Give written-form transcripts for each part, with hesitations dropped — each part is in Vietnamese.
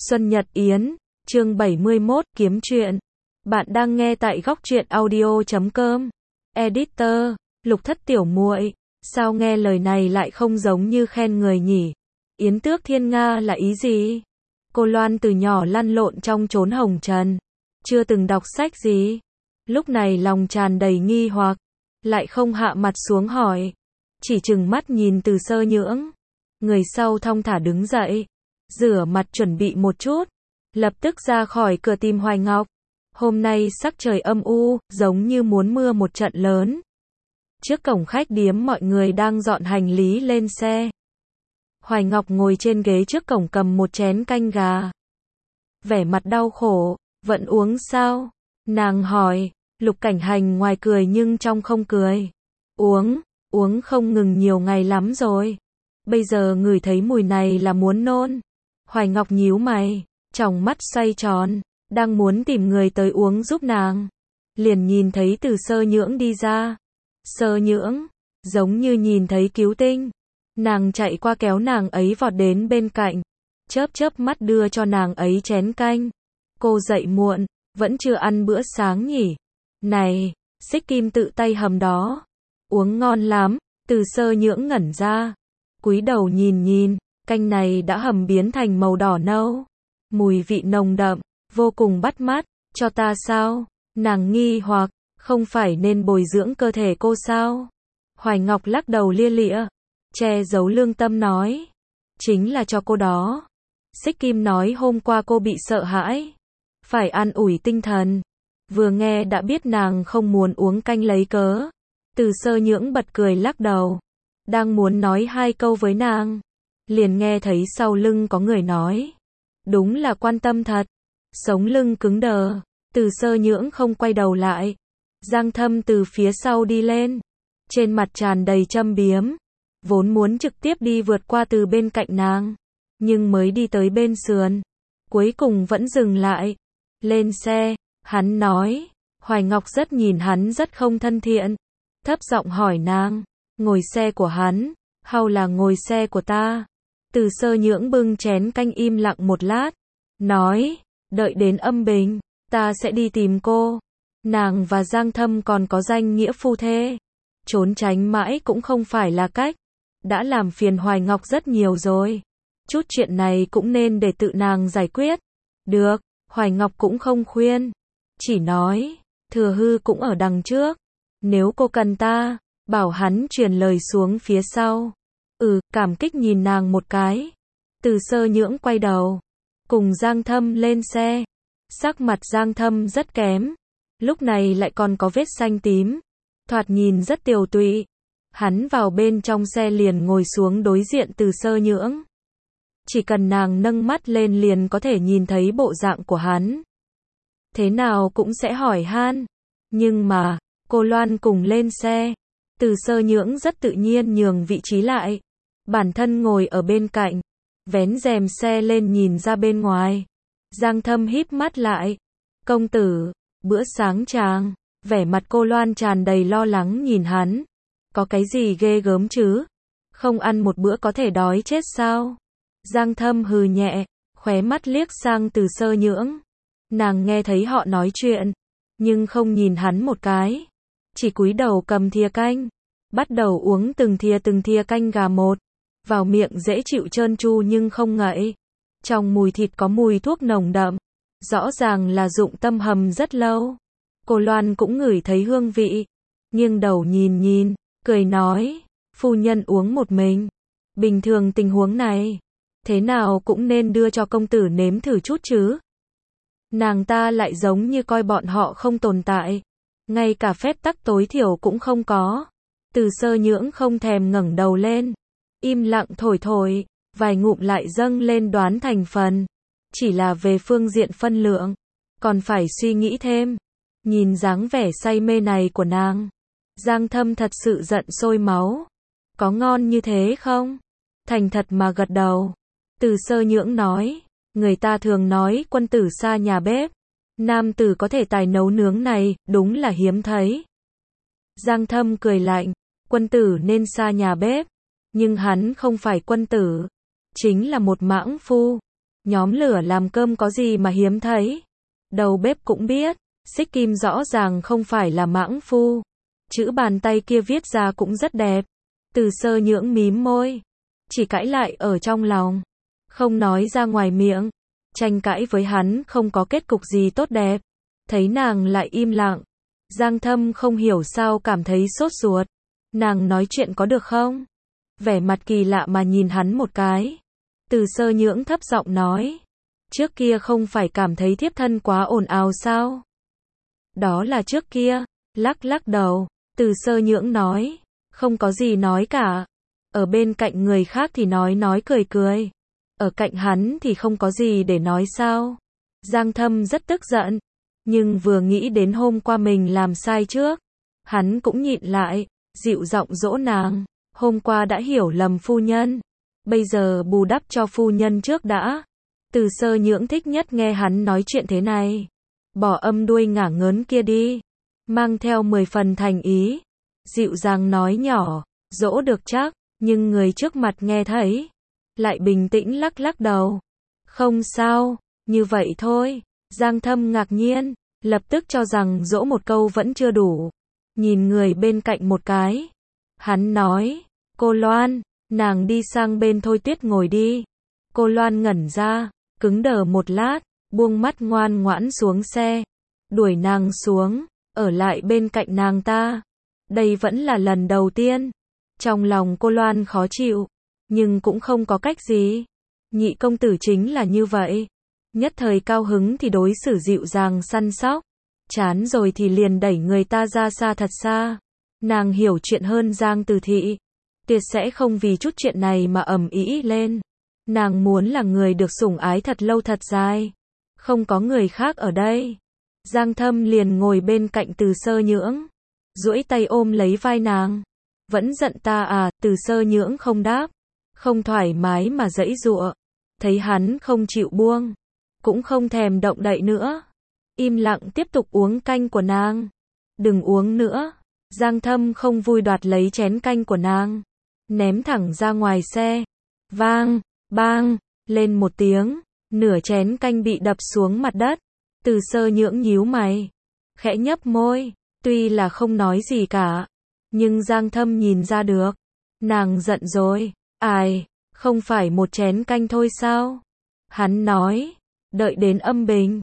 Xuân Nhật Yến, chương 71, kiếm chuyện. Bạn đang nghe tại góc truyện audio.com. Editor, Lục Thất tiểu muội, sao nghe lời này lại không giống như khen người nhỉ? Yến Tước Thiên Nga là ý gì? Cô Loan từ nhỏ lăn lộn trong chốn hồng trần, chưa từng đọc sách gì. Lúc này lòng tràn đầy nghi hoặc, lại không hạ mặt xuống hỏi, chỉ trừng mắt nhìn Từ Sơ Nhưỡng. Người sau thong thả đứng dậy, rửa mặt chuẩn bị một chút, lập tức ra khỏi cửa tìm Hoài Ngọc. Hôm nay sắc trời âm u, giống như muốn mưa một trận lớn. Trước cổng khách điếm mọi người đang dọn hành lý lên xe. Hoài Ngọc ngồi trên ghế trước cổng cầm một chén canh gà. Vẻ mặt đau khổ, vẫn uống sao? Nàng hỏi. Lục Cảnh Hành ngoài cười nhưng trong không cười. Uống không ngừng nhiều ngày lắm rồi. Bây giờ ngửi thấy mùi này là muốn nôn. Hoài Ngọc nhíu mày, tròng mắt xoay tròn, đang muốn tìm người tới uống giúp nàng. Liền nhìn thấy Từ Sơ Nhưỡng đi ra. Sơ Nhưỡng, giống như nhìn thấy cứu tinh. Nàng chạy qua kéo nàng ấy vọt đến bên cạnh, chớp mắt đưa cho nàng ấy chén canh. Cô dậy muộn, vẫn chưa ăn bữa sáng nhỉ? Này, Xích Kim tự tay hầm đó. Uống ngon lắm. Từ Sơ Nhưỡng ngẩn ra, cúi đầu nhìn, canh này đã hầm biến thành màu đỏ nâu. Mùi vị nồng đậm, vô cùng bắt mắt. Cho ta sao? Nàng nghi hoặc, không phải nên bồi dưỡng cơ thể cô sao? Hoài Ngọc lắc đầu lia lịa, che giấu lương tâm nói, chính là cho cô đó. Xích Kim nói hôm qua cô bị sợ hãi, phải an ủi tinh thần. Vừa nghe đã biết nàng không muốn uống canh lấy cớ. Từ Sơ Nhưỡng bật cười lắc đầu, đang muốn nói hai câu với nàng, liền nghe thấy sau lưng có người nói, đúng là quan tâm thật. Sống lưng cứng đờ, Từ Sơ Nhưỡng không quay đầu lại. Giang Thâm từ phía sau đi lên, trên mặt tràn đầy châm biếm, vốn muốn trực tiếp đi vượt qua từ bên cạnh nàng, nhưng mới đi tới bên sườn, cuối cùng vẫn dừng lại. Lên xe, hắn nói. Hoài Ngọc rất nhìn hắn rất không thân thiện, thấp giọng hỏi nàng, ngồi xe của hắn, hay là ngồi xe của ta? Từ Sơ Nhưỡng bưng chén canh im lặng một lát, nói, đợi đến âm bình, ta sẽ đi tìm cô. Nàng và Giang Thâm còn có danh nghĩa phu thê, trốn tránh mãi cũng không phải là cách, đã làm phiền Hoài Ngọc rất nhiều rồi. Chút chuyện này cũng nên để tự nàng giải quyết. Được, Hoài Ngọc cũng không khuyên, chỉ nói, Thừa Hư cũng ở đằng trước, nếu cô cần ta, bảo hắn truyền lời xuống phía sau. Cảm kích nhìn nàng một cái. Từ Sơ Nhưỡng quay đầu, cùng Giang Thâm lên xe. Sắc mặt Giang Thâm rất kém, lúc này lại còn có vết xanh tím, thoạt nhìn rất tiều tụy. Hắn vào bên trong xe liền ngồi xuống đối diện Từ Sơ Nhưỡng. Chỉ cần nàng nâng mắt lên liền có thể nhìn thấy bộ dạng của hắn. Thế nào cũng sẽ hỏi han. Nhưng mà, cô Loan cùng lên xe. Từ Sơ Nhưỡng rất tự nhiên nhường vị trí lại. Bản thân ngồi ở bên cạnh, vén rèm xe lên nhìn ra bên ngoài. Giang Thâm híp mắt lại. Công tử, bữa sáng chàng. Vẻ mặt cô Loan tràn đầy lo lắng nhìn hắn. Có cái gì ghê gớm chứ? Không ăn một bữa có thể đói chết sao? Giang Thâm hừ nhẹ, khóe mắt liếc sang Từ Sơ Nhưỡng. Nàng nghe thấy họ nói chuyện, nhưng không nhìn hắn một cái, chỉ cúi đầu cầm thìa canh, bắt đầu uống từng thìa canh gà một, vào miệng dễ chịu trơn tru nhưng không ngậy. Trong mùi thịt có mùi thuốc nồng đậm, rõ ràng là dụng tâm hầm rất lâu. Cô Loan cũng ngửi thấy hương vị, nghiêng đầu nhìn, cười nói, phu nhân uống một mình. Bình thường tình huống này, thế nào cũng nên đưa cho công tử nếm thử chút chứ. Nàng ta lại giống như coi bọn họ không tồn tại, ngay cả phép tắc tối thiểu cũng không có. Từ Sơ Nhưỡng không thèm ngẩng đầu lên, im lặng thổi, vài ngụm lại dâng lên đoán thành phần. Chỉ là về phương diện phân lượng, còn phải suy nghĩ thêm. Nhìn dáng vẻ say mê này của nàng, Giang Thâm thật sự giận sôi máu. Có ngon như thế không? Thành thật mà gật đầu. Từ Sơ Nhưỡng nói, người ta thường nói quân tử xa nhà bếp, nam tử có thể tài nấu nướng này, đúng là hiếm thấy. Giang Thâm cười lạnh, quân tử nên xa nhà bếp, nhưng hắn không phải quân tử, chính là một mãng phu. Nhóm lửa làm cơm có gì mà hiếm thấy. Đầu bếp cũng biết, xích kim rõ ràng không phải là mãng phu. Chữ bàn tay kia viết ra cũng rất đẹp. Từ Sơ Nhưỡng mím môi, chỉ cãi lại ở trong lòng, không nói ra ngoài miệng. Tranh cãi với hắn không có kết cục gì tốt đẹp. Thấy nàng lại im lặng, Giang Thâm không hiểu sao cảm thấy sốt ruột. Nàng nói chuyện có được không? Vẻ mặt kỳ lạ mà nhìn hắn một cái. Từ Sơ Nhưỡng thấp giọng nói, trước kia không phải cảm thấy thiếp thân quá ồn ào sao? Đó là trước kia. Lắc lắc đầu, Từ Sơ Nhưỡng nói, không có gì nói cả. Ở bên cạnh người khác thì nói cười cười. Ở cạnh hắn thì không có gì để nói sao? Giang Thâm rất tức giận, nhưng vừa nghĩ đến hôm qua mình làm sai trước, hắn cũng nhịn lại, dịu giọng dỗ nàng, hôm qua đã hiểu lầm phu nhân, bây giờ bù đắp cho phu nhân trước đã. Từ Sơ Nhưỡng thích nhất nghe hắn nói chuyện thế này. Bỏ âm đuôi ngả ngớn kia đi, mang theo 10 phần thành ý, dịu dàng nói nhỏ, dỗ được chắc, nhưng người trước mặt nghe thấy, lại bình tĩnh lắc lắc đầu. Không sao, như vậy thôi. Giang Thâm ngạc nhiên, lập tức cho rằng dỗ một câu vẫn chưa đủ. Nhìn người bên cạnh một cái. Hắn nói, cô Loan, nàng đi sang bên Thôi Tuyết ngồi đi. Cô Loan ngẩn ra, cứng đờ một lát, buông mắt ngoan ngoãn xuống xe. Đuổi nàng xuống, ở lại bên cạnh nàng ta. Đây vẫn là lần đầu tiên. Trong lòng cô Loan khó chịu, nhưng cũng không có cách gì. Nhị công tử chính là như vậy. Nhất thời cao hứng thì đối xử dịu dàng săn sóc, chán rồi thì liền đẩy người ta ra xa thật xa. Nàng hiểu chuyện hơn Giang Từ Thị, tuyệt sẽ không vì chút chuyện này mà ầm ĩ lên. Nàng muốn là người được sủng ái thật lâu thật dài. Không có người khác ở đây. Giang Thâm liền ngồi bên cạnh Từ Sơ Nhưỡng, duỗi tay ôm lấy vai nàng. Vẫn giận ta à? Từ Sơ Nhưỡng không đáp, không thoải mái mà giãy giụa. Thấy hắn không chịu buông, cũng không thèm động đậy nữa, im lặng tiếp tục uống canh của nàng. Đừng uống nữa. Giang Thâm không vui đoạt lấy chén canh của nàng, ném thẳng ra ngoài xe. Vang, bang, lên một tiếng, nửa chén canh bị đập xuống mặt đất. Từ Sơ Nhưỡng nhíu mày, khẽ nhấp môi, tuy là không nói gì cả, nhưng Giang Thâm nhìn ra được, nàng giận rồi. Ai, không phải một chén canh thôi sao? Hắn nói, đợi đến âm bình,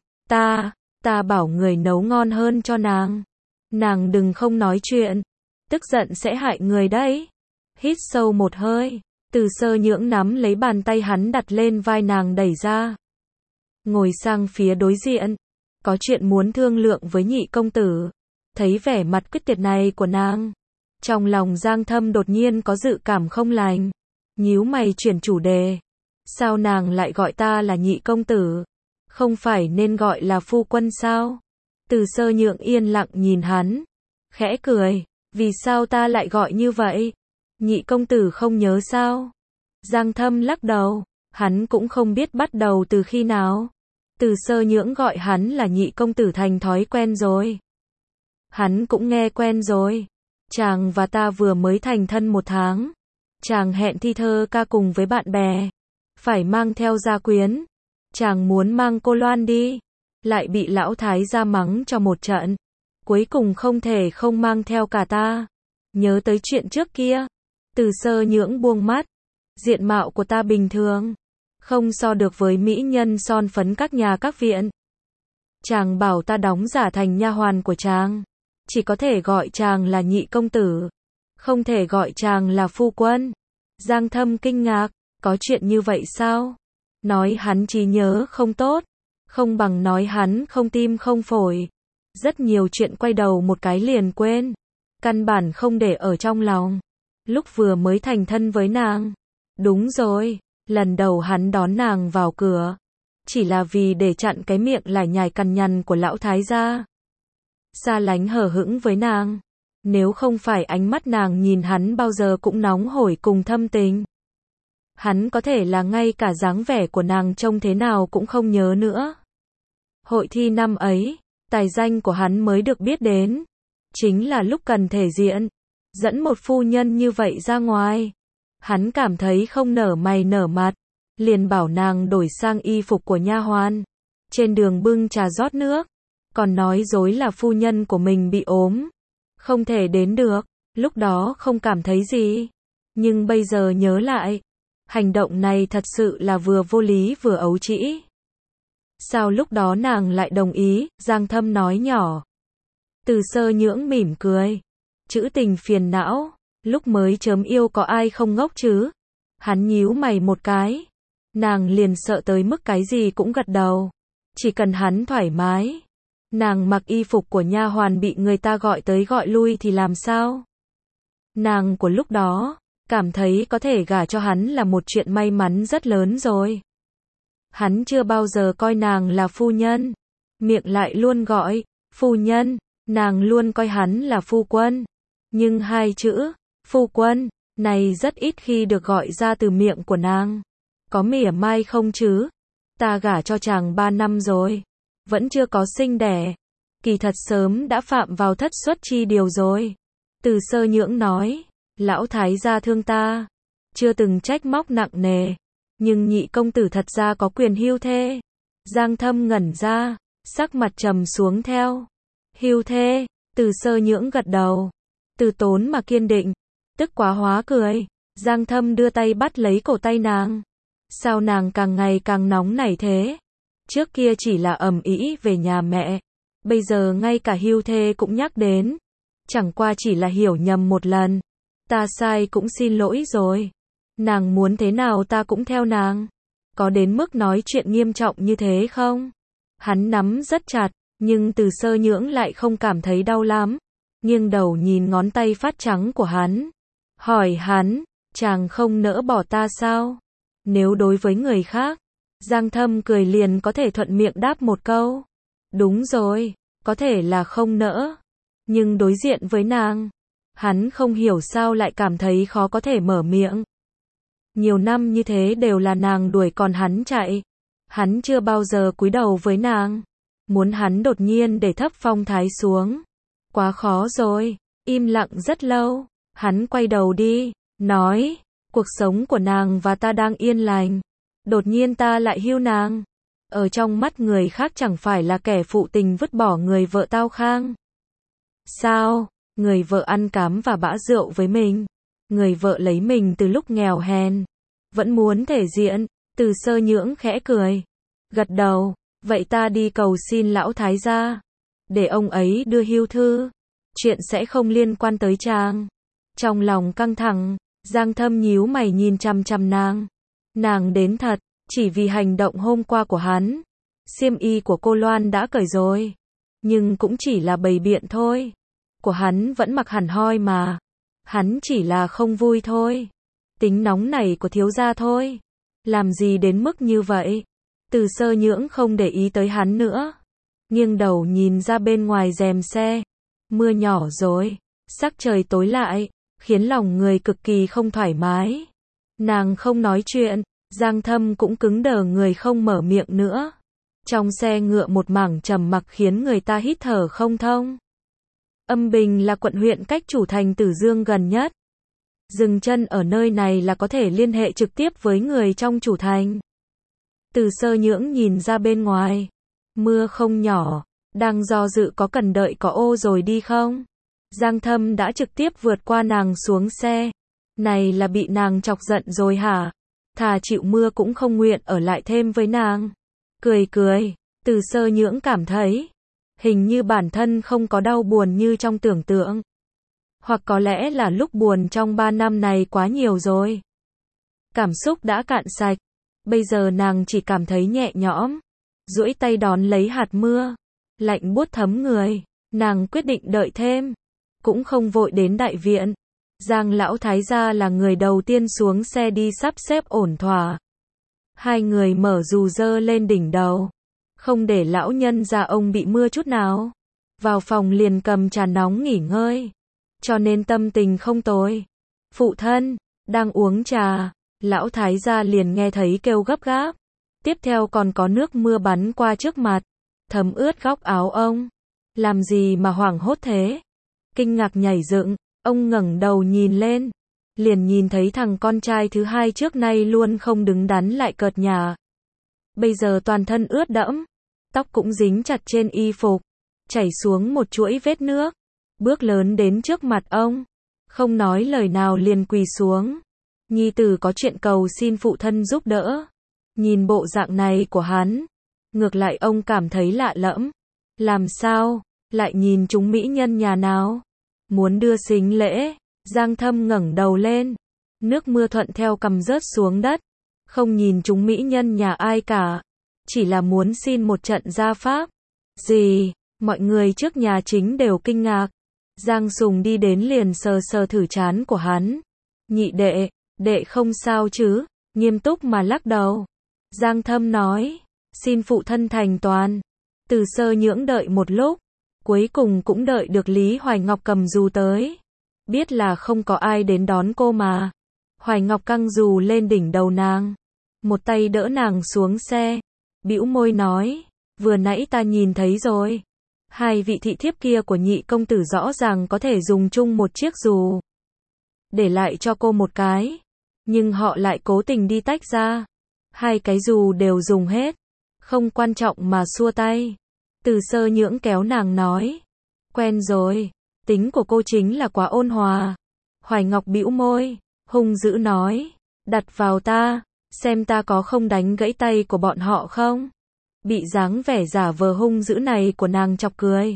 ta bảo người nấu ngon hơn cho nàng. Nàng đừng không nói chuyện, tức giận sẽ hại người đấy. Hít sâu một hơi, Từ Sơ Nhưỡng nắm lấy bàn tay hắn đặt lên vai nàng đẩy ra. Ngồi sang phía đối diện, có chuyện muốn thương lượng với nhị công tử. Thấy vẻ mặt quyết tuyệt này của nàng, trong lòng Giang Thâm đột nhiên có dự cảm không lành. Nhíu mày chuyển chủ đề. Sao nàng lại gọi ta là nhị công tử? Không phải nên gọi là phu quân sao? Từ Sơ Nhưỡng yên lặng nhìn hắn, khẽ cười. Vì sao ta lại gọi như vậy? Nhị công tử không nhớ sao? Giang Thâm lắc đầu, hắn cũng không biết bắt đầu từ khi nào. Từ Sơ Nhưỡng gọi hắn là nhị công tử thành thói quen rồi. Hắn cũng nghe quen rồi. Chàng và ta vừa mới thành thân 1 tháng. Chàng hẹn thi thơ ca cùng với bạn bè, phải mang theo gia quyến. Chàng muốn mang cô Loan đi, lại bị lão thái gia mắng cho một trận. Cuối cùng không thể không mang theo cả ta. Nhớ tới chuyện trước kia, Từ Sơ Nhưỡng buông mắt. Diện mạo của ta bình thường, không so được với mỹ nhân son phấn các nhà các viện. Chàng bảo ta đóng giả thành nha hoàn của chàng, chỉ có thể gọi chàng là nhị công tử, không thể gọi chàng là phu quân. Giang Thâm kinh ngạc, có chuyện như vậy sao? Nói hắn trí nhớ không tốt, không bằng nói hắn không tim không phổi. Rất nhiều chuyện quay đầu một cái liền quên, căn bản không để ở trong lòng. Lúc vừa mới thành thân với nàng, đúng rồi, lần đầu hắn đón nàng vào cửa, chỉ là vì để chặn cái miệng lải nhải cằn nhằn của lão thái gia. Xa lánh hờ hững với nàng. Nếu không phải ánh mắt nàng nhìn hắn bao giờ cũng nóng hổi cùng thâm tình, hắn có thể là ngay cả dáng vẻ của nàng trông thế nào cũng không nhớ nữa. Hội thi năm ấy, tài danh của hắn mới được biết đến, chính là lúc cần thể diện, dẫn một phu nhân như vậy ra ngoài. Hắn cảm thấy không nở mày nở mặt, liền bảo nàng đổi sang y phục của nha hoàn. Trên đường bưng trà rót nước, còn nói dối là phu nhân của mình bị ốm, không thể đến được. Lúc đó không cảm thấy gì, nhưng bây giờ nhớ lại, hành động này thật sự là vừa vô lý vừa ấu trĩ. Sao lúc đó nàng lại đồng ý? Giang Thâm nói nhỏ. Từ Sơ Nhưỡng mỉm cười. Chữ tình phiền não, lúc mới chớm yêu có ai không ngốc chứ? Hắn nhíu mày một cái. Nàng liền sợ tới mức cái gì cũng gật đầu. Chỉ cần hắn thoải mái. Nàng mặc y phục của nha hoàn bị người ta gọi tới gọi lui thì làm sao? Nàng của lúc đó, cảm thấy có thể gả cho hắn là một chuyện may mắn rất lớn rồi. Hắn chưa bao giờ coi nàng là phu nhân. Miệng lại luôn gọi, phu nhân, nàng luôn coi hắn là phu quân. Nhưng hai chữ, phu quân, này rất ít khi được gọi ra từ miệng của nàng. Có mỉa mai không chứ? Ta gả cho chàng 3 năm rồi, vẫn chưa có sinh đẻ. Kỳ thật sớm đã phạm vào thất xuất chi điều rồi. Từ Sơ Nhưỡng nói, lão thái gia thương ta, chưa từng trách móc nặng nề, nhưng nhị công tử thật ra có quyền hưu thê. Giang Thâm ngẩn ra, sắc mặt trầm xuống theo. Hưu thê? Từ Sơ Nhưỡng gật đầu, từ tốn mà kiên định, tức quá hóa cười. Giang Thâm đưa tay bắt lấy cổ tay nàng. Sao nàng càng ngày càng nóng nảy thế? Trước kia chỉ là ầm ĩ về nhà mẹ, bây giờ ngay cả hưu thê cũng nhắc đến. Chẳng qua chỉ là hiểu nhầm một lần. Ta sai cũng xin lỗi rồi. Nàng muốn thế nào ta cũng theo nàng. Có đến mức nói chuyện nghiêm trọng như thế không? Hắn nắm rất chặt, nhưng Từ Sơ Nhưỡng lại không cảm thấy đau lắm. Nghiêng đầu nhìn ngón tay phát trắng của hắn. Hỏi hắn, chàng không nỡ bỏ ta sao? Nếu đối với người khác, Giang Thâm cười liền có thể thuận miệng đáp một câu. Đúng rồi, có thể là không nỡ. Nhưng đối diện với nàng, hắn không hiểu sao lại cảm thấy khó có thể mở miệng. Nhiều năm như thế đều là nàng đuổi còn hắn chạy. Hắn chưa bao giờ cúi đầu với nàng. Muốn hắn đột nhiên để thấp phong thái xuống. Quá khó rồi. Im lặng rất lâu. Hắn quay đầu đi, nói, cuộc sống của nàng và ta đang yên lành. Đột nhiên ta lại hưu nàng. Ở trong mắt người khác chẳng phải là kẻ phụ tình vứt bỏ người vợ tao khang. Sao? Người vợ ăn cám và bã rượu với mình. Người vợ lấy mình từ lúc nghèo hèn. Vẫn muốn thể diện. Từ Sơ Nhưỡng khẽ cười. Gật đầu. Vậy ta đi cầu xin lão thái gia. Để ông ấy đưa hưu thư. Chuyện sẽ không liên quan tới chàng. Trong lòng căng thẳng, Giang Thâm nhíu mày nhìn chằm chằm nàng. Nàng đến thật, chỉ vì hành động hôm qua của hắn. Xiêm y của cô Loan đã cởi rồi. Nhưng cũng chỉ là bày biện thôi. Của hắn vẫn mặc hẳn hoi mà. Hắn chỉ là không vui thôi. Tính nóng này của thiếu gia thôi. Làm gì đến mức như vậy? Từ Sơ Nhưỡng không để ý tới hắn nữa. Nghiêng đầu nhìn ra bên ngoài rèm xe. Mưa nhỏ rồi. Sắc trời tối lại. Khiến lòng người cực kỳ không thoải mái. Nàng không nói chuyện. Giang Thâm cũng cứng đờ người không mở miệng nữa. Trong xe ngựa một mảng trầm mặc khiến người ta hít thở không thông. Âm Bình là quận huyện cách chủ thành Tử Dương gần nhất. Dừng chân ở nơi này là có thể liên hệ trực tiếp với người trong chủ thành. Từ Sơ Nhưỡng nhìn ra bên ngoài. Mưa không nhỏ. Đang do dự có cần đợi có ô rồi đi không? Giang Thâm đã trực tiếp vượt qua nàng xuống xe. Này là bị nàng chọc giận rồi hả? Thà chịu mưa cũng không nguyện ở lại thêm với nàng. Cười cười. Từ Sơ Nhưỡng cảm thấy. Hình như bản thân không có đau buồn như trong tưởng tượng. Hoặc có lẽ là lúc buồn trong 3 năm này quá nhiều rồi. Cảm xúc đã cạn sạch. Bây giờ nàng chỉ cảm thấy nhẹ nhõm. Duỗi tay đón lấy hạt mưa. Lạnh buốt thấm người. Nàng quyết định đợi thêm. Cũng không vội đến đại viện. Giang lão thái gia là người đầu tiên xuống xe đi sắp xếp ổn thỏa. Hai người mở dù dơ lên đỉnh đầu. Không để lão nhân gia ông bị mưa chút nào. Vào phòng liền cầm trà nóng nghỉ ngơi. Cho nên tâm tình không tồi. Phụ thân, đang uống trà. Lão thái gia liền nghe thấy kêu gấp gáp. Tiếp theo còn có nước mưa bắn qua trước mặt. Thấm ướt góc áo ông. Làm gì mà hoảng hốt thế? Kinh ngạc nhảy dựng. Ông ngẩng đầu nhìn lên. liền nhìn thấy thằng con trai thứ hai trước nay luôn không đứng đắn lại cợt nhả. Bây giờ toàn thân ướt đẫm, tóc cũng dính chặt trên y phục, chảy xuống một chuỗi vết nước, bước lớn đến trước mặt ông, không nói lời nào liền quỳ xuống. Nhi tử có chuyện cầu xin phụ thân giúp đỡ. Nhìn bộ dạng này của hắn, ngược lại ông cảm thấy lạ lẫm. Làm sao, lại nhìn chúng mỹ nhân nhà nào? Muốn đưa sính lễ, Giang Thâm ngẩng đầu lên, nước mưa thuận theo cằm rớt xuống đất, không nhìn chúng mỹ nhân nhà ai cả, chỉ là muốn xin một trận gia pháp. Gì? Mọi người trước nhà chính đều kinh ngạc. Giang Sùng đi đến liền sờ sờ thử trán của hắn. Nhị đệ, đệ không sao chứ? Nghiêm túc mà lắc đầu. Giang Thâm nói, xin phụ thân thành toàn. Từ Sơ Nhưỡng đợi một lúc, cuối cùng cũng đợi được Lý Hoài Ngọc cầm dù tới. Biết là không có ai đến đón cô mà. Hoài Ngọc căng dù lên đỉnh đầu nàng, một tay đỡ nàng xuống xe, bĩu môi nói, vừa nãy ta nhìn thấy rồi. Hai vị thị thiếp kia của nhị công tử rõ ràng có thể dùng chung một chiếc dù. Để lại cho cô một cái. Nhưng họ lại cố tình đi tách ra. Hai cái dù đều dùng hết. Không quan trọng mà xua tay. Từ Sơ Nhưỡng kéo nàng nói. Quen rồi. Tính của cô chính là quá ôn hòa. Hoài Ngọc bĩu môi, hung dữ nói. Đặt vào ta, xem ta có không đánh gãy tay của bọn họ không? Bị dáng vẻ giả vờ hung dữ này của nàng chọc cười.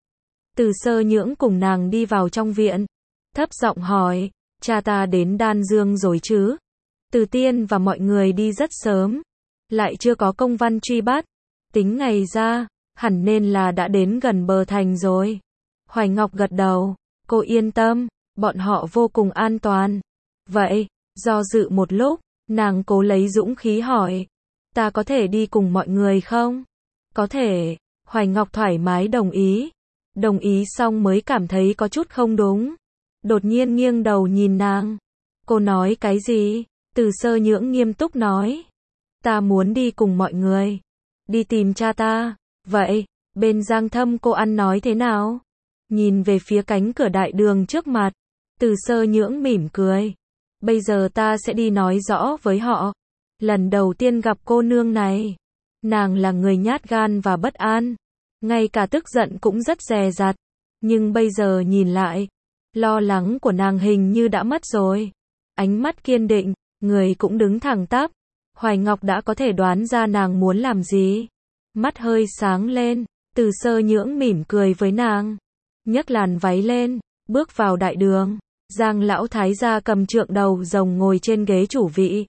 Từ Sơ Nhưỡng cùng nàng đi vào trong viện, thấp giọng hỏi, cha ta đến Đan Dương rồi chứ? Từ Tiên và mọi người đi rất sớm, lại chưa có công văn truy bắt, tính ngày ra, hẳn nên là đã đến gần bờ thành rồi. Hoài Ngọc gật đầu, cô yên tâm, bọn họ vô cùng an toàn. Vậy, do dự một lúc, nàng cố lấy dũng khí hỏi, ta có thể đi cùng mọi người không? Có thể. Hoài Ngọc thoải mái đồng ý. Đồng ý xong mới cảm thấy có chút không đúng. Đột nhiên nghiêng đầu nhìn nàng. Cô nói cái gì? Từ Sơ Nhưỡng nghiêm túc nói. Ta muốn đi cùng mọi người. Đi tìm cha ta. Vậy, bên Giang Thâm cô ăn nói thế nào? Nhìn về phía cánh cửa đại đường trước mặt. Từ Sơ Nhưỡng mỉm cười. Bây giờ ta sẽ đi nói rõ với họ. Lần đầu tiên gặp cô nương này, nàng là người nhát gan và bất an, ngay cả tức giận cũng rất dè dặt, nhưng bây giờ nhìn lại, lo lắng của nàng hình như đã mất rồi. Ánh mắt kiên định, người cũng đứng thẳng tắp. Hoài Ngọc đã có thể đoán ra nàng muốn làm gì. Mắt hơi sáng lên, Từ Sơ Nhưỡng mỉm cười với nàng, nhấc làn váy lên, bước vào đại đường. Giang lão thái gia cầm trượng đầu rồng ngồi trên ghế chủ vị,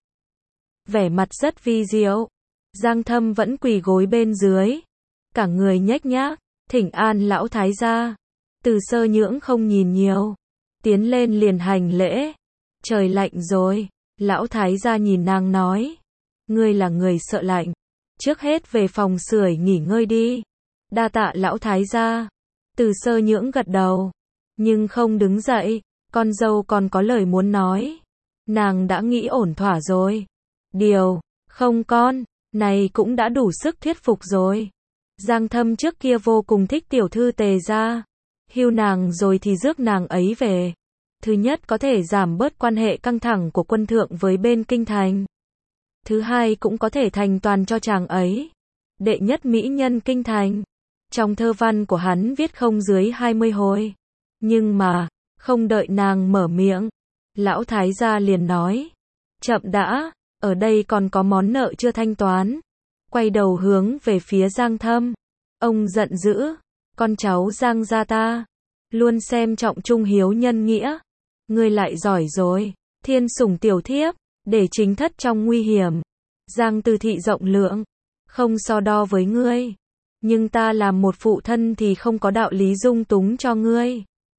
vẻ mặt rất vi diệu. Giang Thâm vẫn quỳ gối bên dưới, cả người nhếch nhác, thỉnh an lão thái gia. Từ Sơ Nhưỡng không nhìn nhiều, tiến lên liền hành lễ. Trời lạnh rồi. Lão thái gia nhìn nàng nói, ngươi là người sợ lạnh, trước hết về phòng sưởi nghỉ ngơi đi. Đa tạ lão thái gia. Từ Sơ Nhưỡng gật đầu, nhưng không đứng dậy. Con dâu còn có lời muốn nói. Nàng đã nghĩ ổn thỏa rồi. Điều, không con, này cũng đã đủ sức thuyết phục rồi. Giang Thâm trước kia vô cùng thích tiểu thư Tề gia. Hưu nàng rồi thì rước nàng ấy về. Thứ nhất có thể giảm bớt quan hệ căng thẳng của quân thượng với bên kinh thành. Thứ hai cũng có thể thành toàn cho chàng ấy. Đệ nhất mỹ nhân kinh thành. Trong thơ văn của hắn viết không dưới 20 hồi. Nhưng mà, không đợi nàng mở miệng, lão thái gia liền nói, chậm đã, ở đây còn có món nợ chưa thanh toán. Quay đầu hướng về phía Giang Thâm. Ông giận dữ, con cháu Giang gia ta, luôn xem trọng trung hiếu nhân nghĩa. Ngươi lại giỏi rồi, thiên sủng tiểu thiếp, để chính thất trong nguy hiểm. Giang Từ thị rộng lượng, không so đo với ngươi. Nhưng ta làm một phụ thân thì không có đạo lý dung túng cho ngươi.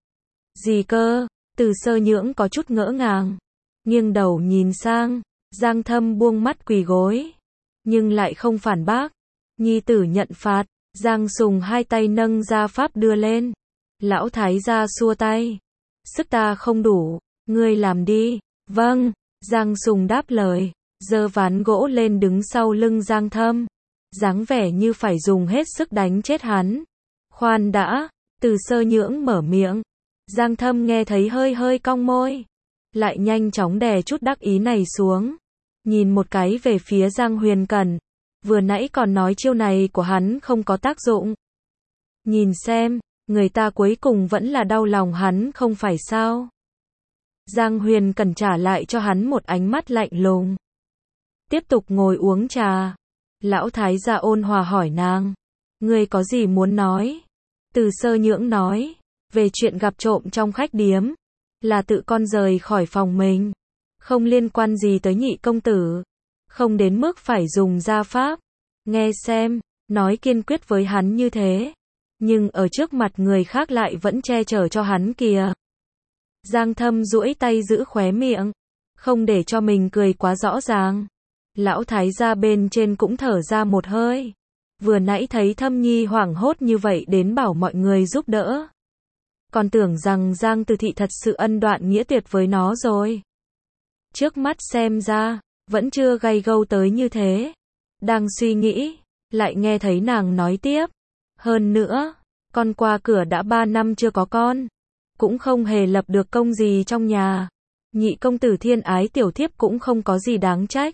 Gì cơ? Từ Sơ Nhưỡng có chút ngỡ ngàng, nghiêng đầu nhìn sang. Giang Thâm buông mắt quỳ gối, nhưng lại không phản bác. Nhi tử nhận phạt. Giang Sùng hai tay nâng ra pháp đưa lên. Lão thái gia xua tay, sức ta không đủ, ngươi làm đi. Vâng. Giang Sùng đáp lời, giơ ván gỗ lên đứng sau lưng Giang Thâm, dáng vẻ như phải dùng hết sức đánh chết hắn. Khoan đã. Từ Sơ Nhưỡng mở miệng. Giang Thâm nghe thấy hơi hơi cong môi, lại nhanh chóng đè chút đắc ý này xuống. Nhìn một cái về phía Giang Huyền Cẩn. Vừa nãy còn nói chiêu này của hắn không có tác dụng. Nhìn xem, người ta cuối cùng vẫn là đau lòng hắn không phải sao. Giang Huyền Cẩn trả lại cho hắn một ánh mắt lạnh lùng. Tiếp tục ngồi uống trà. Lão thái gia ôn hòa hỏi nàng. Ngươi có gì muốn nói? Từ Sơ Nhưỡng nói. Về chuyện gặp trộm trong khách điếm. Là tự con rời khỏi phòng mình. Không liên quan gì tới nhị công tử. Không đến mức phải dùng gia pháp. Nghe xem, nói kiên quyết với hắn như thế. Nhưng ở trước mặt người khác lại vẫn che chở cho hắn kìa. Giang Thâm duỗi tay giữ khóe miệng. Không để cho mình cười quá rõ ràng. Lão thái gia bên trên cũng thở ra một hơi. Vừa nãy thấy Thâm Nhi hoảng hốt như vậy đến bảo mọi người giúp đỡ. Còn tưởng rằng Giang Từ Thị thật sự ân đoạn nghĩa tuyệt với nó rồi. Trước mắt xem ra, vẫn chưa gay gâu tới như thế. Đang suy nghĩ, lại nghe thấy nàng nói tiếp. Hơn nữa, con qua cửa đã 3 năm chưa có con. Cũng không hề lập được công gì trong nhà. Nhị công tử thiên ái tiểu thiếp cũng không có gì đáng trách.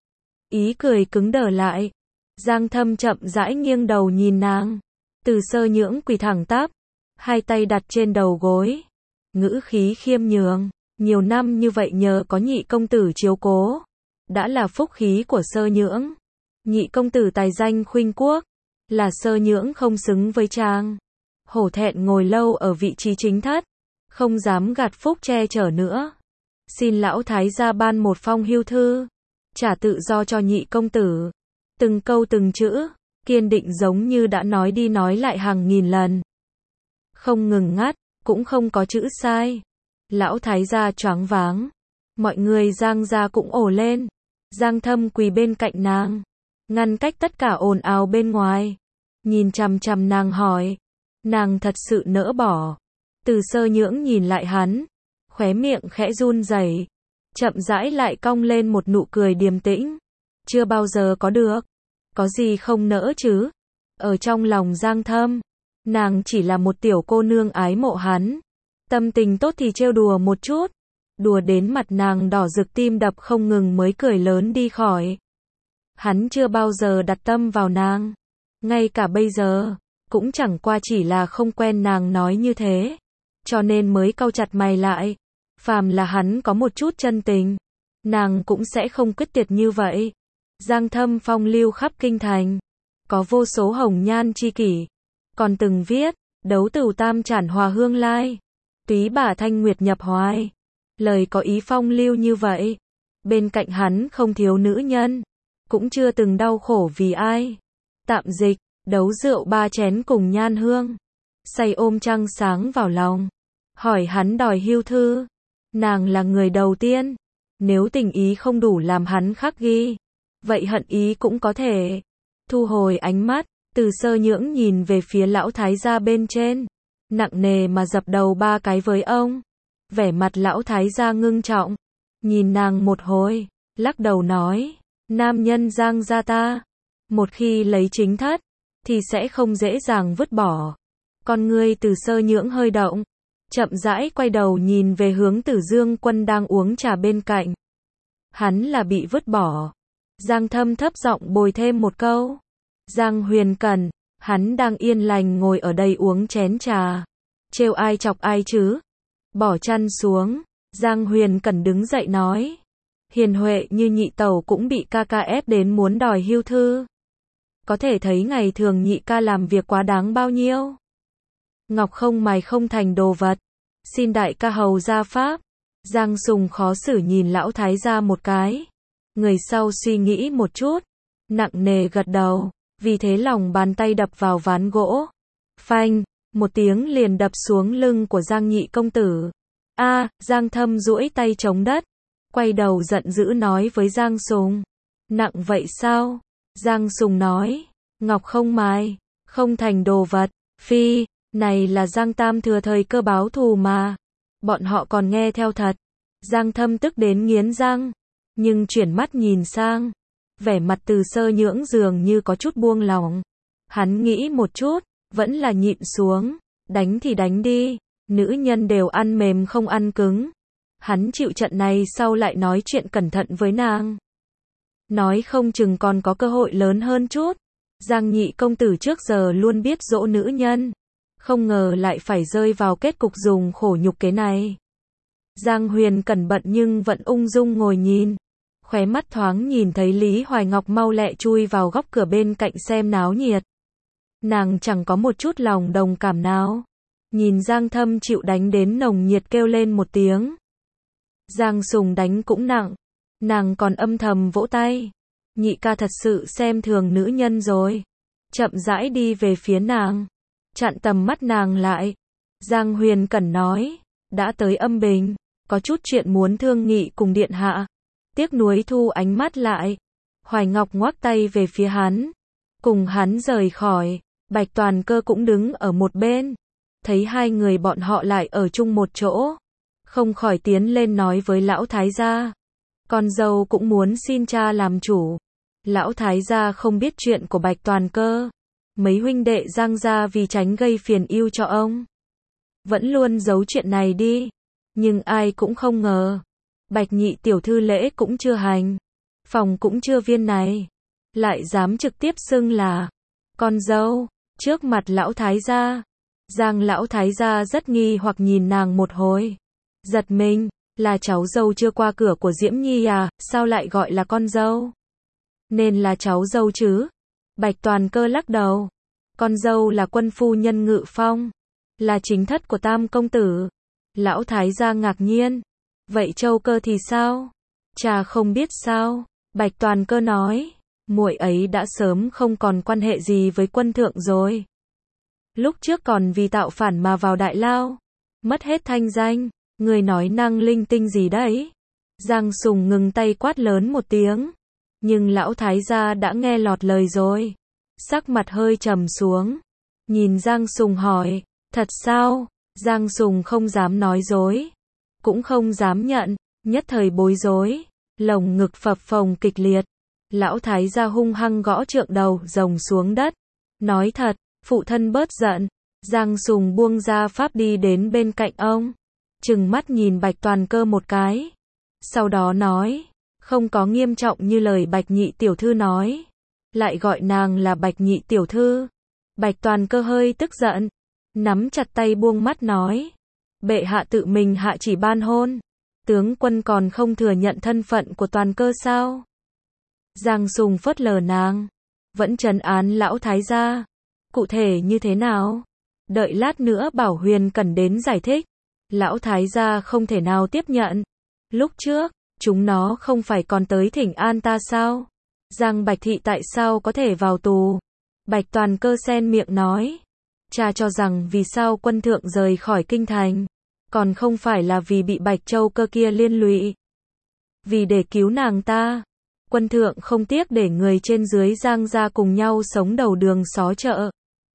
Ý cười cứng đờ lại. Giang Thâm chậm rãi nghiêng đầu nhìn nàng. Từ Sơ Nhưỡng quỳ thẳng tắp. Hai tay đặt trên đầu gối. Ngữ khí khiêm nhường. Nhiều năm như vậy nhờ có nhị công tử chiếu cố. Đã là phúc khí của Sơ Nhưỡng. Nhị công tử tài danh khuynh quốc. Là Sơ Nhưỡng không xứng với chàng. Hổ thẹn ngồi lâu ở vị trí chính thất. Không dám gạt phúc che chở nữa. Xin lão thái gia ban một phong hưu thư. Trả tự do cho nhị công tử. Từng câu từng chữ. Kiên định giống như đã nói đi nói lại hàng nghìn lần. Không ngừng ngắt. Cũng không có chữ sai. Lão thái gia choáng váng. Mọi người Giang gia cũng ồ lên. Giang Thâm quỳ bên cạnh nàng. Ngăn cách tất cả ồn ào bên ngoài. Nhìn chằm chằm nàng hỏi. Nàng thật sự nỡ bỏ. Từ Sơ Nhưỡng nhìn lại hắn. Khóe miệng khẽ run rẩy. Chậm rãi lại cong lên một nụ cười điềm tĩnh. Chưa bao giờ có được. Có gì không nỡ chứ. Ở trong lòng Giang Thâm. Nàng chỉ là một tiểu cô nương ái mộ hắn. Tâm tình tốt thì trêu đùa một chút. Đùa đến mặt nàng đỏ rực tim đập không ngừng mới cười lớn đi khỏi. Hắn chưa bao giờ đặt tâm vào nàng. Ngay cả bây giờ, cũng chẳng qua chỉ là không quen nàng nói như thế. Cho nên mới cau chặt mày lại. Phàm là hắn có một chút chân tình. Nàng cũng sẽ không quyết tuyệt như vậy. Giang Thâm phong lưu khắp kinh thành. Có vô số hồng nhan chi kỷ. Còn từng viết, đấu tửu tam trản hòa hương lai. Túy bả thanh nguyệt nhập hoài. Lời có ý phong lưu như vậy. Bên cạnh hắn không thiếu nữ nhân. Cũng chưa từng đau khổ vì ai. Tạm dịch, đấu rượu 3 chén cùng nhan hương. Say ôm trăng sáng vào lòng. Hỏi hắn đòi hưu thư. Nàng là người đầu tiên. Nếu tình ý không đủ làm hắn khắc ghi. Vậy hận ý cũng có thể. Thu hồi ánh mắt. Từ Sơ Nhưỡng nhìn về phía lão thái gia bên trên. Nặng nề mà dập đầu 3 cái với ông. Vẻ mặt lão thái gia ngưng trọng. Nhìn nàng một hồi. Lắc đầu nói. Nam nhân Giang gia ta. Một khi lấy chính thất. Thì sẽ không dễ dàng vứt bỏ. Con ngươi Từ Sơ Nhưỡng hơi động. Chậm rãi quay đầu nhìn về hướng Tử Dương Quân đang uống trà bên cạnh. Hắn là bị vứt bỏ. Giang Thâm thấp giọng bồi thêm một câu. Giang Huyền Cẩn, hắn đang yên lành ngồi ở đây uống chén trà. Trêu ai chọc ai chứ? Bỏ chăn xuống, Giang Huyền Cẩn đứng dậy nói. Hiền huệ như nhị tẩu cũng bị ca ca ép đến muốn đòi hưu thư. Có thể thấy ngày thường nhị ca làm việc quá đáng bao nhiêu. Ngọc không mài không thành đồ vật. Xin đại ca hầu ra pháp. Giang Sùng khó xử nhìn lão thái gia một cái. Người sau suy nghĩ một chút. Nặng nề gật đầu. Vì thế lòng bàn tay đập vào ván gỗ. Phanh, một tiếng liền đập xuống lưng của Giang nhị công tử. A, Giang Thâm duỗi tay chống đất. Quay đầu giận dữ nói với Giang Sùng. Nặng vậy sao? Giang Sùng nói. Ngọc không mài, không thành đồ vật. Phi, này là Giang Tam thừa thời cơ báo thù mà. Bọn họ còn nghe theo thật. Giang Thâm tức đến nghiến răng. Nhưng chuyển mắt nhìn sang. Vẻ mặt Từ Sơ Nhưỡng dường như có chút buông lỏng. Hắn nghĩ một chút, vẫn là nhịn xuống. Đánh thì đánh đi. Nữ nhân đều ăn mềm không ăn cứng. Hắn chịu trận này sau lại nói chuyện cẩn thận với nàng. Nói không chừng còn có cơ hội lớn hơn chút. Giang nhị công tử trước giờ luôn biết dỗ nữ nhân. Không ngờ lại phải rơi vào kết cục dùng khổ nhục kế này. Giang Huyền Cẩn bận nhưng vẫn ung dung ngồi nhìn. Khóe mắt thoáng nhìn thấy Lý Hoài Ngọc mau lẹ chui vào góc cửa bên cạnh xem náo nhiệt. Nàng chẳng có một chút lòng đồng cảm nào. Nhìn Giang Thâm chịu đánh đến nồng nhiệt kêu lên một tiếng. Giang Sùng đánh cũng nặng. Nàng còn âm thầm vỗ tay. Nhị ca thật sự xem thường nữ nhân rồi. Chậm rãi đi về phía nàng. Chặn tầm mắt nàng lại. Giang Huyền Cẩn nói. Đã tới Âm Bình. Có chút chuyện muốn thương nghị cùng điện hạ. Tiếc nuối thu ánh mắt lại. Hoài Ngọc ngoắc tay về phía hắn. Cùng hắn rời khỏi. Bạch Toàn Cơ cũng đứng ở một bên. Thấy hai người bọn họ lại ở chung một chỗ. Không khỏi tiến lên nói với lão thái gia. Con dâu cũng muốn xin cha làm chủ. Lão thái gia không biết chuyện của Bạch Toàn Cơ. Mấy huynh đệ Giang gia vì tránh gây phiền ưu cho ông. Vẫn luôn giấu chuyện này đi. Nhưng ai cũng không ngờ. Bạch nhị tiểu thư lễ cũng chưa hành. Phòng cũng chưa viên này. Lại dám trực tiếp xưng là con dâu. Trước mặt lão thái gia. Giang lão thái gia rất nghi hoặc nhìn nàng một hồi. Giật mình, là cháu dâu chưa qua cửa của Diễm Nhi à, sao lại gọi là con dâu? Nên là cháu dâu chứ. Bạch Toàn Cơ lắc đầu. Con dâu là quân phu nhân Ngự Phong. Là chính thất của Tam công tử. Lão thái gia ngạc nhiên. Vậy Châu Cơ thì sao? Cha không biết sao? Bạch Toàn Cơ nói. Muội ấy đã sớm không còn quan hệ gì với quân thượng rồi. Lúc trước còn vì tạo phản mà vào đại lao. Mất hết thanh danh. Người nói năng linh tinh gì đấy? Giang Sùng ngừng tay quát lớn một tiếng. Nhưng lão thái gia đã nghe lọt lời rồi. Sắc mặt hơi trầm xuống. Nhìn Giang Sùng hỏi. Thật sao? Giang Sùng không dám nói dối. Cũng không dám nhận. Nhất thời bối rối. Lồng ngực phập phồng kịch liệt. Lão thái gia hung hăng gõ trượng đầu rồng xuống đất. Nói thật, phụ thân bớt giận. Giang Sùng buông ra pháp đi đến bên cạnh ông. Trừng mắt nhìn Bạch Toàn Cơ một cái. Sau đó nói. Không có nghiêm trọng như lời Bạch nhị tiểu thư nói. Lại gọi nàng là Bạch nhị tiểu thư. Bạch Toàn Cơ hơi tức giận. Nắm chặt tay buông mắt nói. Bệ hạ tự mình hạ chỉ ban hôn. Tướng quân còn không thừa nhận thân phận của Toàn Cơ sao? Giang Sùng phớt lờ nàng. Vẫn trấn án lão thái gia. Cụ thể như thế nào? Đợi lát nữa bảo Huyền Cẩn đến giải thích. Lão thái gia không thể nào tiếp nhận. Lúc trước, chúng nó không phải còn tới thỉnh an ta sao? Giang Bạch Thị tại sao có thể vào tù? Bạch Toàn Cơ xen miệng nói. Cha cho rằng vì sao quân thượng rời khỏi kinh thành. Còn không phải là vì bị Bạch Châu Cơ kia liên lụy. Vì để cứu nàng ta. Quân thượng không tiếc để người trên dưới Giang gia cùng nhau sống đầu đường xó chợ.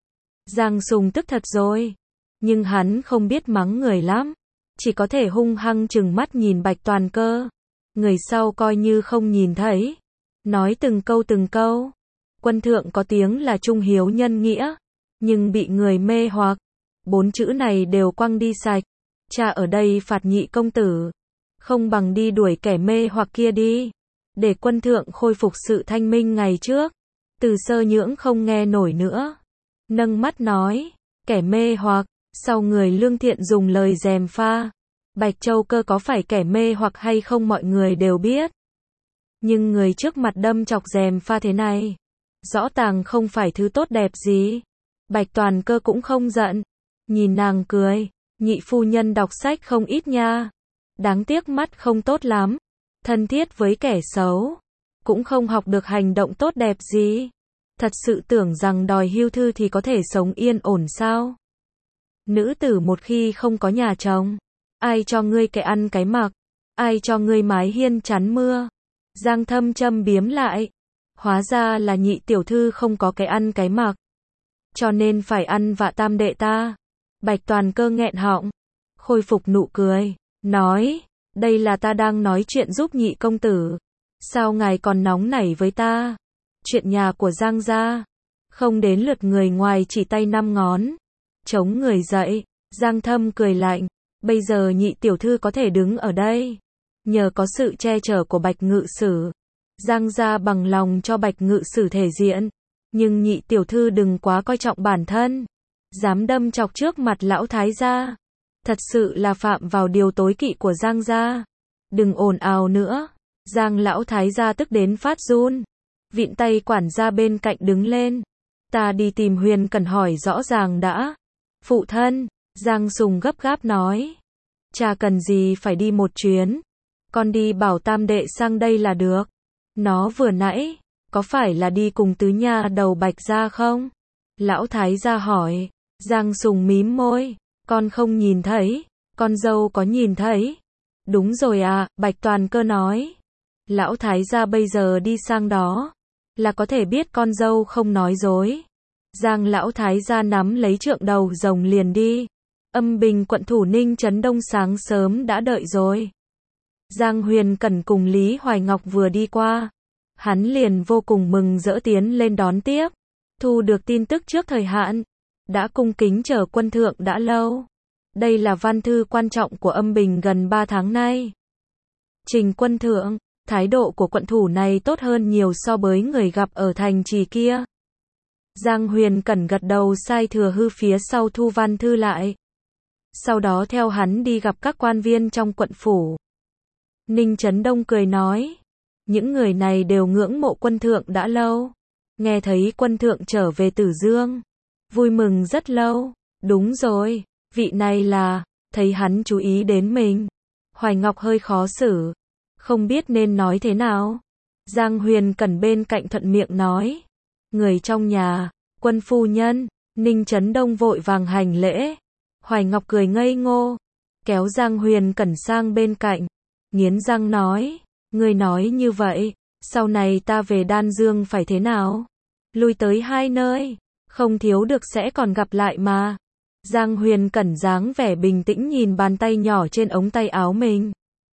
Giang Sùng tức thật rồi. Nhưng hắn không biết mắng người lắm. Chỉ có thể hung hăng trừng mắt nhìn Bạch Toàn Cơ. Người sau coi như không nhìn thấy. Nói từng câu. Quân thượng có tiếng là trung hiếu nhân nghĩa. Nhưng bị người mê hoặc. 4 chữ này đều quăng đi sạch. Cha ở đây phạt nhị công tử. Không bằng đi đuổi kẻ mê hoặc kia đi. Để quân thượng khôi phục sự thanh minh ngày trước. Từ Sơ Nhưỡng không nghe nổi nữa. Nâng mắt nói. Kẻ mê hoặc. Sau người lương thiện dùng lời gièm pha. Bạch Châu Cơ có phải kẻ mê hoặc hay không mọi người đều biết. Nhưng người trước mặt đâm chọc gièm pha thế này. Rõ ràng không phải thứ tốt đẹp gì. Bạch Toàn Cơ cũng không giận. Nhìn nàng cười. Nhị phu nhân đọc sách không ít nha. Đáng tiếc mắt không tốt lắm. Thân thiết với kẻ xấu. Cũng không học được hành động tốt đẹp gì. Thật sự tưởng rằng đòi hưu thư thì có thể sống yên ổn sao? Nữ tử một khi không có nhà chồng. Ai cho ngươi cái ăn cái mặc? Ai cho ngươi mái hiên chắn mưa? Giang Thâm châm biếm lại. Hóa ra là nhị tiểu thư không có cái ăn cái mặc. Cho nên phải ăn vạ tam đệ ta. Bạch Toàn Cơ nghẹn họng. Khôi phục nụ cười. Nói. Đây là ta đang nói chuyện giúp nhị công tử. Sao ngài còn nóng nảy với ta? Chuyện nhà của Giang gia. Không đến lượt người ngoài chỉ tay 5 ngón. Chống người dậy. Giang Thâm cười lạnh. Bây giờ nhị tiểu thư có thể đứng ở đây, nhờ có sự che chở của Bạch ngự sử. Giang gia bằng lòng cho Bạch ngự sử thể diện, nhưng nhị tiểu thư đừng quá coi trọng bản thân, dám đâm chọc trước mặt lão thái gia, thật sự là phạm vào điều tối kỵ của Giang gia. Đừng ồn ào nữa. Giang lão thái gia tức đến phát run, vịn tay quản gia bên cạnh đứng lên. Ta đi tìm Huyền Cẩn hỏi rõ ràng đã. Phụ thân, Giang Sùng gấp gáp nói. Cha cần gì phải đi một chuyến, con đi bảo tam đệ sang đây là được. Nó vừa nãy, có phải là đi cùng tứ nha đầu Bạch gia không? Lão thái gia hỏi. Giang Sùng mím môi, con không nhìn thấy, con dâu có nhìn thấy. Đúng rồi à, Bạch Toàn Cơ nói. Lão thái gia bây giờ đi sang đó, là có thể biết con dâu không nói dối. Giang lão thái gia nắm lấy trượng đầu rồng liền đi. Âm Bình quận thủ Ninh Trấn Đông sáng sớm đã đợi rồi. Giang Huyền Cẩn cùng Lý Hoài Ngọc vừa đi qua, hắn liền vô cùng mừng rỡ tiến lên đón tiếp. Thu được tin tức trước thời hạn, đã cung kính chờ quân thượng đã lâu. Đây là văn thư quan trọng của Âm Bình gần 3 tháng nay. Trình quân thượng, thái độ của quận thủ này tốt hơn nhiều so với người gặp ở thành trì kia. Giang Huyền Cẩn gật đầu sai thừa hư phía sau thu văn thư lại. Sau đó theo hắn đi gặp các quan viên trong quận phủ. Ninh Trấn Đông cười nói, những người này đều ngưỡng mộ quân thượng đã lâu. Nghe thấy quân thượng trở về Tử Dương, vui mừng rất lâu. Đúng rồi, vị này là, thấy hắn chú ý đến mình. Hoài Ngọc hơi khó xử, không biết nên nói thế nào. Giang Huyền Cẩn bên cạnh thuận miệng nói, người trong nhà, quân phu nhân. Ninh Trấn Đông vội vàng hành lễ. Hoài Ngọc cười ngây ngô, kéo Giang Huyền Cẩn sang bên cạnh, nghiến răng nói, ngươi nói như vậy, sau này ta về Đan Dương phải thế nào? Lui tới 2 nơi, không thiếu được sẽ còn gặp lại mà. Giang Huyền Cẩn dáng vẻ bình tĩnh nhìn bàn tay nhỏ trên ống tay áo mình.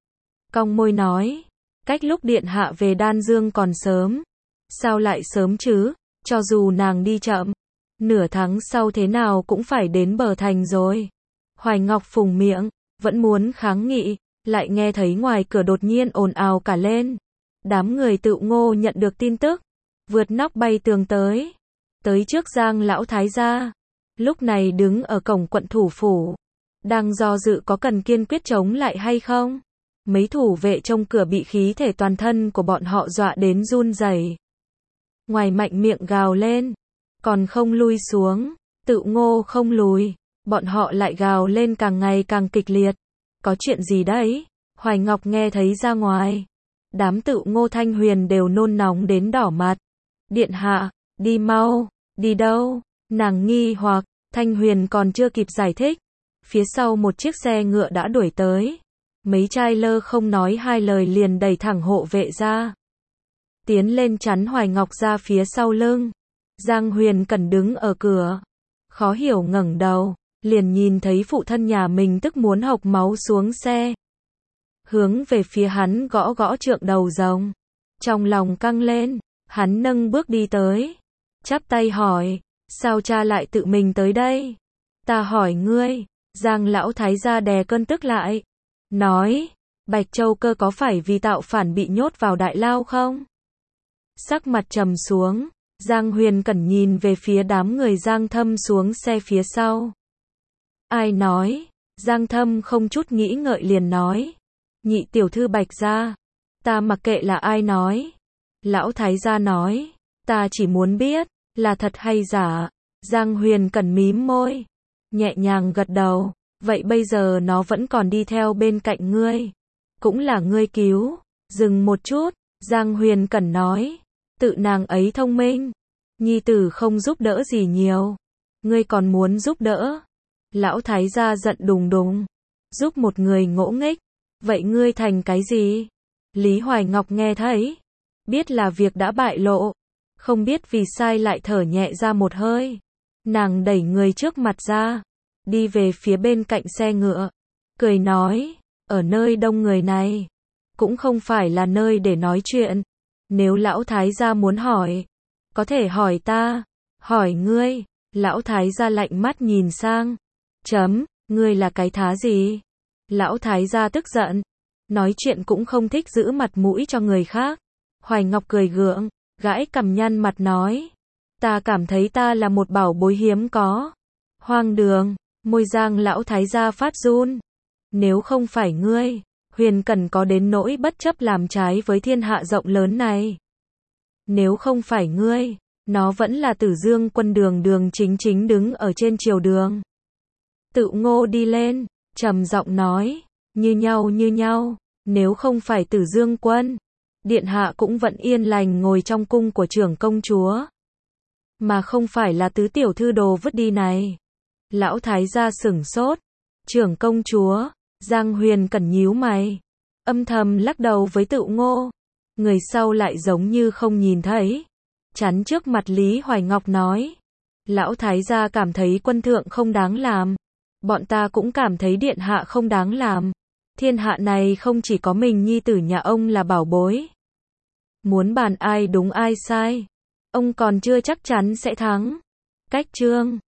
Cong môi nói, cách lúc điện hạ về Đan Dương còn sớm. Sao lại sớm chứ, cho dù nàng đi chậm, nửa tháng sau thế nào cũng phải đến bờ thành rồi. Hoài Ngọc phùng miệng, vẫn muốn kháng nghị, lại nghe thấy ngoài cửa đột nhiên ồn ào cả lên. Đám người Tự Ngô nhận được tin tức, vượt nóc bay tường tới trước Giang lão thái gia. Lúc này đứng ở cổng quận thủ phủ, đang do dự có cần kiên quyết chống lại hay không. Mấy thủ vệ trong cửa bị khí thể toàn thân của bọn họ dọa đến run rẩy. Ngoài mạnh miệng gào lên, còn không lui xuống. Tự Ngô không lùi, bọn họ lại gào lên càng ngày càng kịch liệt. Có chuyện gì đấy? Hoài Ngọc nghe thấy ra ngoài. Đám Tự Ngô Thanh Huyền đều nôn nóng đến đỏ mặt. Điện hạ, đi mau. Đi đâu? Nàng nghi hoặc. Thanh Huyền còn chưa kịp giải thích, phía sau một chiếc xe ngựa đã đuổi tới. Mấy trai lơ không nói hai lời liền đẩy thẳng hộ vệ ra, tiến lên chắn Hoài Ngọc ra phía sau lưng. Giang Huyền Cẩn đứng ở cửa, khó hiểu ngẩng đầu, liền nhìn thấy phụ thân nhà mình tức muốn hộc máu xuống xe, hướng về phía hắn gõ gõ trượng đầu rồng. Trong lòng căng lên, hắn nâng bước đi tới, chắp tay hỏi, sao cha lại tự mình tới đây? Ta hỏi ngươi. Giang lão thái gia đè cơn tức lại, nói, Bạch Châu Cơ có phải vì tạo phản bị nhốt vào đại lao không? Sắc mặt trầm xuống, Giang Huyền Cẩn nhìn về phía đám người Giang Thâm xuống xe phía sau. Ai nói? Giang Thâm không chút nghĩ ngợi liền nói, nhị tiểu thư Bạch gia. Ta mặc kệ là ai nói. Lão thái gia nói, ta chỉ muốn biết, là thật hay giả. Giang Huyền Cẩn mím môi, nhẹ nhàng gật đầu, vậy bây giờ nó vẫn còn đi theo bên cạnh ngươi, cũng là ngươi cứu. Dừng một chút, Giang Huyền Cẩn nói, tự nàng ấy thông minh, nhi tử không giúp đỡ gì nhiều, ngươi còn muốn giúp đỡ. Lão thái gia giận đùng đùng, giúp một người ngỗ nghếch, vậy ngươi thành cái gì? Lý Hoài Ngọc nghe thấy, biết là việc đã bại lộ, không biết vì sai lại thở nhẹ ra một hơi. Nàng đẩy người trước mặt ra, đi về phía bên cạnh xe ngựa, cười nói, ở nơi đông người này, cũng không phải là nơi để nói chuyện. Nếu lão thái gia muốn hỏi, có thể hỏi ta, hỏi ngươi. Lão thái gia lạnh mắt nhìn sang, ngươi là cái thá gì? Lão thái gia tức giận. Nói chuyện cũng không thích giữ mặt mũi cho người khác. Hoài Ngọc cười gượng, gãi cằm nhăn mặt nói. Ta cảm thấy ta là một bảo bối hiếm có. Hoang đường, môi Giang lão thái gia phát run. Nếu không phải ngươi, Huyền Cẩn có đến nỗi bất chấp làm trái với thiên hạ rộng lớn này. Nếu không phải ngươi, nó vẫn là Tử Dương quân đường chính chính đứng ở trên triều đường. Tự Ngô đi lên, trầm giọng nói, như nhau, nếu không phải Tử Dương quân, điện hạ cũng vẫn yên lành ngồi trong cung của trưởng công chúa. Mà không phải là tứ tiểu thư đồ vứt đi này. Lão thái gia sửng sốt. Trưởng công chúa, Giang Huyền Cẩn nhíu mày, âm thầm lắc đầu với Tự Ngô. Người sau lại giống như không nhìn thấy. Chắn trước mặt Lý Hoài Ngọc nói. Lão thái gia cảm thấy quân thượng không đáng làm. Bọn ta cũng cảm thấy điện hạ không đáng làm. Thiên hạ này không chỉ có mình nhi tử nhà ông là bảo bối. Muốn bàn ai đúng ai sai, ông còn chưa chắc chắn sẽ thắng. Cách chương